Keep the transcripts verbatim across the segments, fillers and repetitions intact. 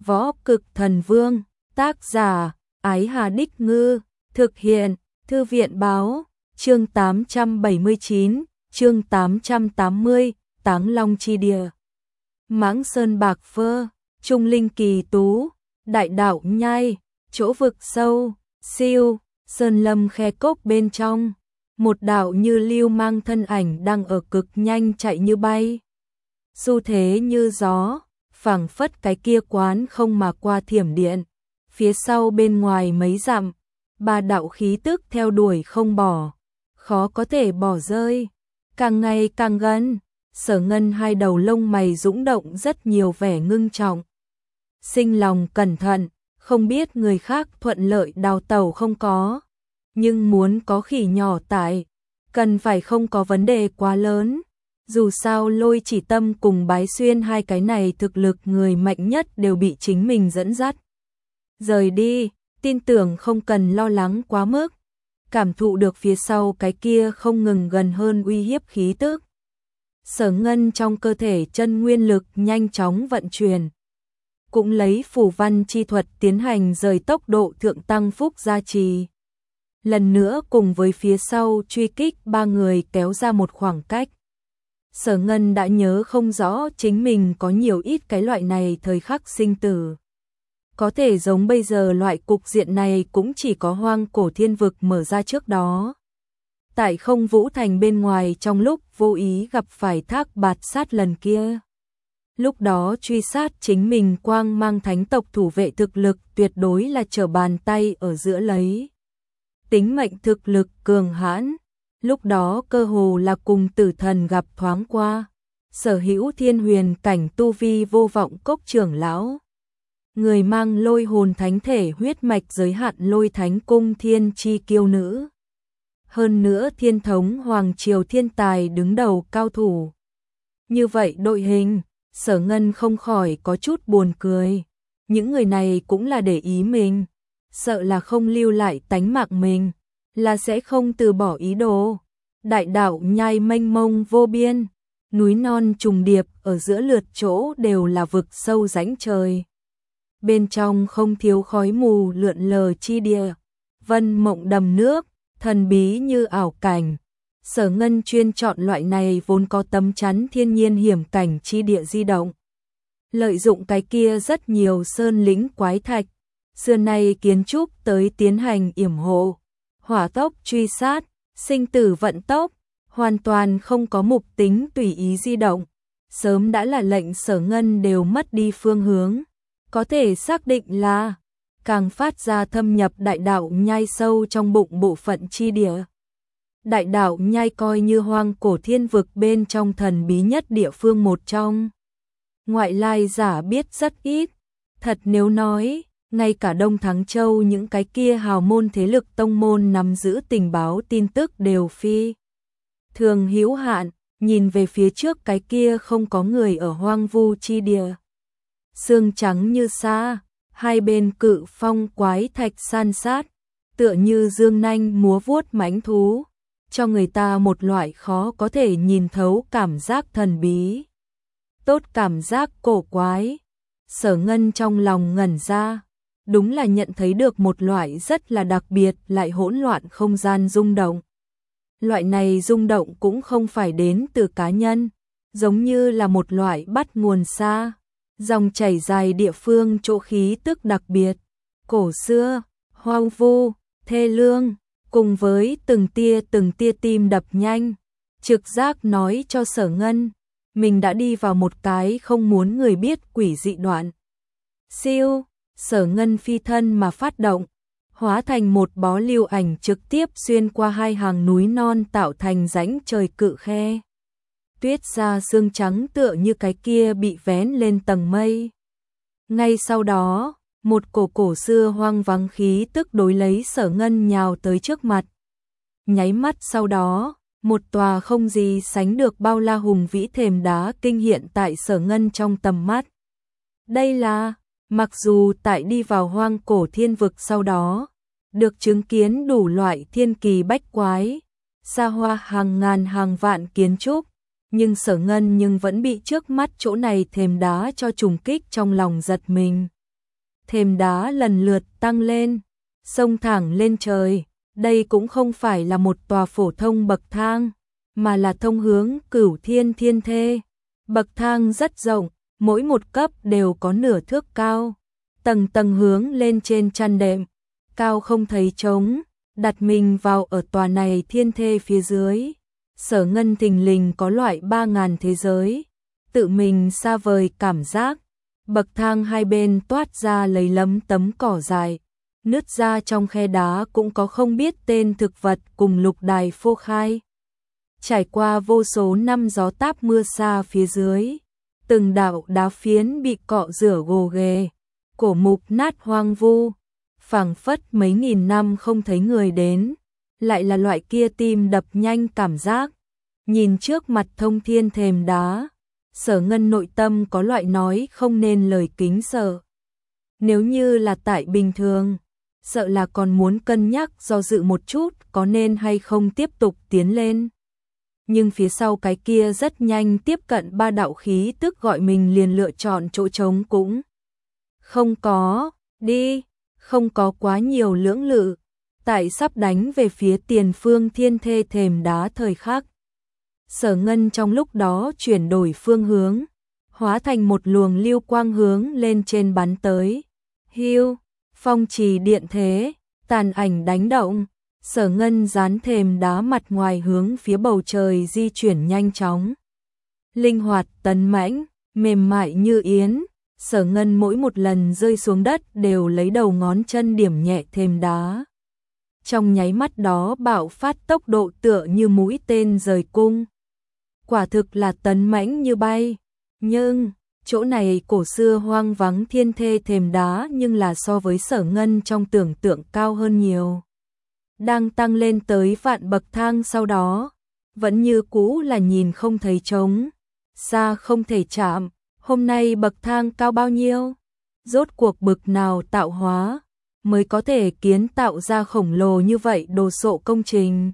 Võ Cực Thần Vương, tác giả, Ái Hà Đích Ngư, thực hiện, Thư viện Báo, chương tám trăm bảy mươi chín, chương tám trăm tám mươi, Táng Long Chi Địa. Mãng Sơn Bạc Phơ, Trung Linh Kỳ Tú, Đại Đạo Nhai, chỗ vực sâu, siêu, sơn lâm khe cốc bên trong, một đạo như lưu mang thân ảnh đang ở cực nhanh chạy như bay. Xu thế như gió, phảng phất cái kia quán không mà qua thiểm điện, phía sau bên ngoài mấy dặm, ba đạo khí tức theo đuổi không bỏ, khó có thể bỏ rơi, càng ngày càng gần. Sở Ngân hai đầu lông mày dũng động rất nhiều vẻ ngưng trọng. Sinh lòng cẩn thận, không biết người khác thuận lợi đào tẩu không có, nhưng muốn có khỉ nhỏ tại, cần phải không có vấn đề quá lớn. Dù sao Lôi Chỉ Tâm cùng Bái Xuyên hai cái này thực lực người mạnh nhất đều bị chính mình dẫn dắt. Rời đi, tin tưởng không cần lo lắng quá mức. Cảm thụ được phía sau cái kia không ngừng gần hơn uy hiếp khí tức. Sở Ngân trong cơ thể chân nguyên lực nhanh chóng vận chuyển. Cũng lấy phù văn chi thuật tiến hành rời tốc độ thượng tăng phúc gia trì. Lần nữa cùng với phía sau truy kích ba người kéo ra một khoảng cách. Sở Ngân đã nhớ không rõ chính mình có nhiều ít cái loại này thời khắc sinh tử. Có thể giống bây giờ loại cục diện này cũng chỉ có Hoang Cổ Thiên Vực mở ra trước đó. Tại Không Vũ Thành bên ngoài trong lúc vô ý gặp phải Thác Bạt Sát lần kia. Lúc đó truy sát chính mình Quang Mang Thánh tộc thủ vệ thực lực tuyệt đối là trở bàn tay ở giữa lấy. Tính mệnh thực lực cường hãn, lúc đó cơ hồ là cùng tử thần gặp thoáng qua. Sở hữu thiên huyền cảnh tu vi vô vọng cốc trưởng lão. Người mang lôi hồn thánh thể huyết mạch giới hạn Lôi Thánh Cung thiên chi kiêu nữ. Hơn nữa thiên thống Hoàng Triều thiên tài đứng đầu cao thủ. Như vậy đội hình, Sở Ngân không khỏi có chút buồn cười. Những người này cũng là để ý mình, sợ là không lưu lại tánh mạng mình, là sẽ không từ bỏ ý đồ. Đại đạo nhai mênh mông vô biên, núi non trùng điệp ở giữa lượt chỗ đều là vực sâu rãnh trời. Bên trong không thiếu khói mù lượn lờ chi địa, vân mộng đầm nước, thần bí như ảo cảnh. Sở Ngân chuyên chọn loại này vốn có tấm chắn thiên nhiên hiểm cảnh chi địa di động. Lợi dụng cái kia rất nhiều sơn lĩnh quái thạch, xưa nay kiến trúc tới tiến hành yểm hộ, hỏa tốc truy sát, sinh tử vận tốc, hoàn toàn không có mục tính tùy ý di động. Sớm đã là lệnh Sở Ngân đều mất đi phương hướng, có thể xác định là càng phát ra thâm nhập đại đạo nhai sâu trong bụng bộ phận chi địa. Đại đạo nhai coi như Hoang Cổ Thiên Vực bên trong thần bí nhất địa phương một trong. Ngoại lai giả biết rất ít, thật nếu nói, ngay cả Đông Thắng Châu những cái kia hào môn thế lực tông môn nắm giữ tình báo tin tức đều phi thường hữu hạn. Nhìn về phía trước cái kia không có người ở hoang vu chi địa. Sương trắng như sa, hai bên cự phong quái thạch san sát, tựa như dương nanh múa vuốt mãnh thú, cho người ta một loại khó có thể nhìn thấu cảm giác thần bí. Tốt cảm giác cổ quái. Sở Ngân trong lòng ngẩn ra, đúng là nhận thấy được một loại rất là đặc biệt lại hỗn loạn không gian rung động. Loại này rung động cũng không phải đến từ cá nhân, giống như là một loại bắt nguồn xa, dòng chảy dài địa phương chỗ khí tức đặc biệt, cổ xưa, hoang vu, thê lương, cùng với từng tia từng tia tim đập nhanh, trực giác nói cho Sở Ngân, mình đã đi vào một cái không muốn người biết quỷ dị đoạn. Siêu, Sở Ngân phi thân mà phát động, hóa thành một bó lưu ảnh trực tiếp xuyên qua hai hàng núi non tạo thành rãnh trời cự khe. Tuyết ra sương trắng tựa như cái kia bị vén lên tầng mây. Ngay sau đó, một cổ cổ xưa hoang vắng khí tức đối lấy Sở Ngân nhào tới trước mặt. Nháy mắt sau đó, một tòa không gì sánh được bao la hùng vĩ thềm đá kinh hiện tại Sở Ngân trong tầm mắt. Đây là, mặc dù tại đi vào Hoang Cổ Thiên Vực sau đó, được chứng kiến đủ loại thiên kỳ bách quái, xa hoa hàng ngàn hàng vạn kiến trúc, nhưng Sở Ngân nhưng vẫn bị trước mắt chỗ này thềm đá cho trùng kích trong lòng giật mình. thềm đá lần lượt tăng lên, xông thẳng lên trời. Đây cũng không phải là một tòa phổ thông bậc thang, mà là thông hướng Cửu Thiên Thiên Thê. Bậc thang rất rộng, mỗi một cấp đều có nửa thước cao, tầng tầng hướng lên trên chăn đệm, cao không thấy trống, đặt mình vào ở tòa này thiên thê phía dưới. Sở Ngân thình lình có loại ba ngàn thế giới, tự mình xa vời cảm giác. Bậc thang hai bên toát ra lấy lấm tấm cỏ dài, nứt ra trong khe đá cũng có không biết tên thực vật cùng lục đài phô khai. Trải qua vô số năm gió táp mưa xa phía dưới, từng đạo đá phiến bị cọ rửa gồ ghề, cổ mục nát hoang vu, phảng phất mấy nghìn năm không thấy người đến, lại là loại kia tim đập nhanh cảm giác. Nhìn trước mặt thông thiên thềm đá, Sở Ngân nội tâm có loại nói không nên lời kính sợ. Nếu như là tại bình thường, sợ là còn muốn cân nhắc do dự một chút có nên hay không tiếp tục tiến lên. Nhưng phía sau cái kia rất nhanh tiếp cận ba đạo khí tức gọi mình liền lựa chọn chỗ trống cũng không có, đi, không có quá nhiều lưỡng lự. Tại sắp đánh về phía tiền phương thiên thê thềm đá thời khắc, Sở Ngân trong lúc đó chuyển đổi phương hướng, hóa thành một luồng lưu quang hướng lên trên bắn tới. Hưu, phong trì điện thế, tàn ảnh đánh động, Sở Ngân dán thềm đá mặt ngoài hướng phía bầu trời di chuyển nhanh chóng. Linh hoạt tấn mãnh, mềm mại như yến, Sở Ngân mỗi một lần rơi xuống đất đều lấy đầu ngón chân điểm nhẹ thềm đá. Trong nháy mắt đó bạo phát tốc độ tựa như mũi tên rời cung. Quả thực là tấn mãnh như bay, nhưng chỗ này cổ xưa hoang vắng thiên thê thềm đá nhưng là so với Sở Ngân trong tưởng tượng cao hơn nhiều. Đang tăng lên tới vạn bậc thang sau đó, vẫn như cũ là nhìn không thấy trống, xa không thể chạm. Hôm nay bậc thang cao bao nhiêu? Rốt cuộc bực nào tạo hóa mới có thể kiến tạo ra khổng lồ như vậy đồ sộ công trình?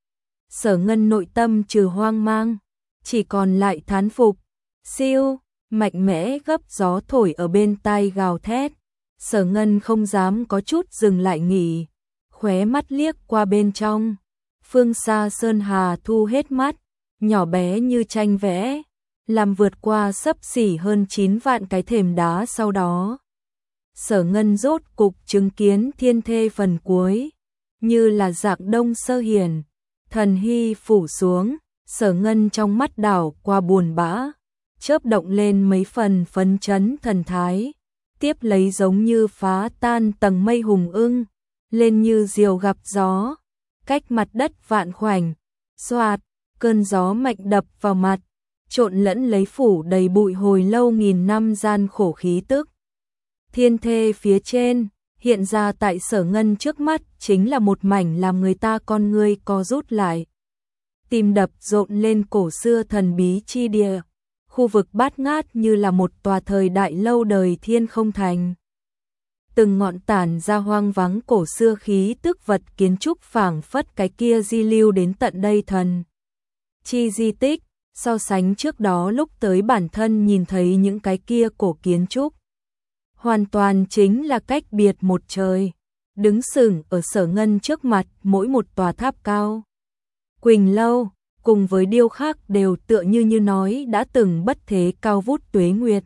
Sở Ngân nội tâm trừ hoang mang, chỉ còn lại thán phục. Siêu, mạnh mẽ gấp gió thổi ở bên tai gào thét. Sở Ngân không dám có chút dừng lại nghỉ, khóe mắt liếc qua bên trong. Phương xa sơn hà thu hết mắt, nhỏ bé như tranh vẽ, làm vượt qua xấp xỉ hơn chín vạn cái thềm đá sau đó. Sở Ngân rốt cục chứng kiến thiên thê phần cuối, như là dạng đông sơ hiển, thần hy phủ xuống. Sở Ngân trong mắt đảo qua buồn bã, chớp động lên mấy phần phấn chấn thần thái, tiếp lấy giống như phá tan tầng mây hùng ưng, lên như diều gặp gió, cách mặt đất vạn khoảnh. Xoạt, cơn gió mạnh đập vào mặt, trộn lẫn lấy phủ đầy bụi hồi lâu nghìn năm gian khổ khí tức. Thiên thê phía trên, hiện ra tại Sở Ngân trước mắt chính là một mảnh làm người ta con ngươi co rút lại. Tim đập rộn lên cổ xưa thần bí chi địa, khu vực bát ngát như là một tòa thời đại lâu đời thiên không thành. Từng ngọn tản ra hoang vắng cổ xưa khí tức vật kiến trúc phảng phất cái kia di lưu đến tận đây thần chi di tích, so sánh trước đó lúc tới bản thân nhìn thấy những cái kia cổ kiến trúc. Hoàn toàn chính là cách biệt một trời, đứng sừng ở Sở Ngân trước mặt mỗi một tòa tháp cao. Quỳnh lâu, cùng với điêu khắc đều tựa như như nói đã từng bất thế cao vút tuế nguyệt.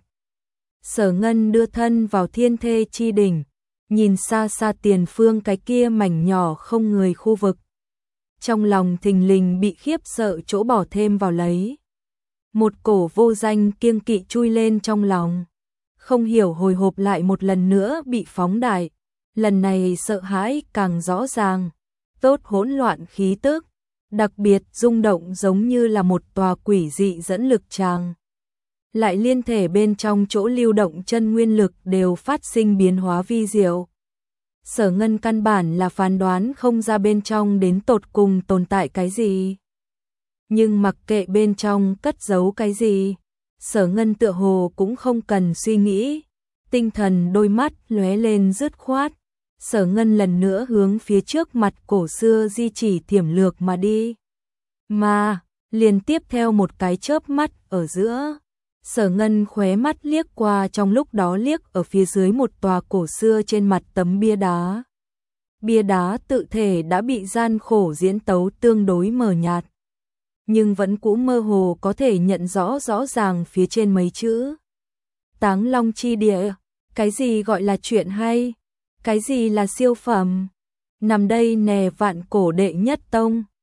Sở Ngân đưa thân vào thiên thê chi đỉnh, nhìn xa xa tiền phương cái kia mảnh nhỏ không người khu vực. Trong lòng thình lình bị khiếp sợ chỗ bỏ thêm vào lấy. Một cổ vô danh kiêng kỵ chui lên trong lòng, không hiểu hồi hộp lại một lần nữa bị phóng đại. Lần này sợ hãi càng rõ ràng, tốt hỗn loạn khí tức, đặc biệt rung động giống như là một tòa quỷ dị dẫn lực tràng. Lại liên thể bên trong chỗ lưu động chân nguyên lực đều phát sinh biến hóa vi diệu. Sở Ngân căn bản là phán đoán không ra bên trong đến tột cùng tồn tại cái gì. Nhưng mặc kệ bên trong cất giấu cái gì, Sở Ngân tựa hồ cũng không cần suy nghĩ. Tinh thần đôi mắt lóe lên dứt khoát. Sở Ngân lần nữa hướng phía trước mặt cổ xưa di chỉ thiểm lược mà đi. Mà, liền tiếp theo một cái chớp mắt ở giữa, Sở Ngân khóe mắt liếc qua, trong lúc đó liếc ở phía dưới một tòa cổ xưa trên mặt tấm bia đá. Bia đá tự thể đã bị gian khổ diễn tấu tương đối mờ nhạt, nhưng vẫn cũng mơ hồ có thể nhận rõ rõ ràng phía trên mấy chữ. Táng Long chi địa, cái gì gọi là chuyện hay, cái gì là siêu phẩm. Nằm đây nè, vạn cổ đệ nhất tông,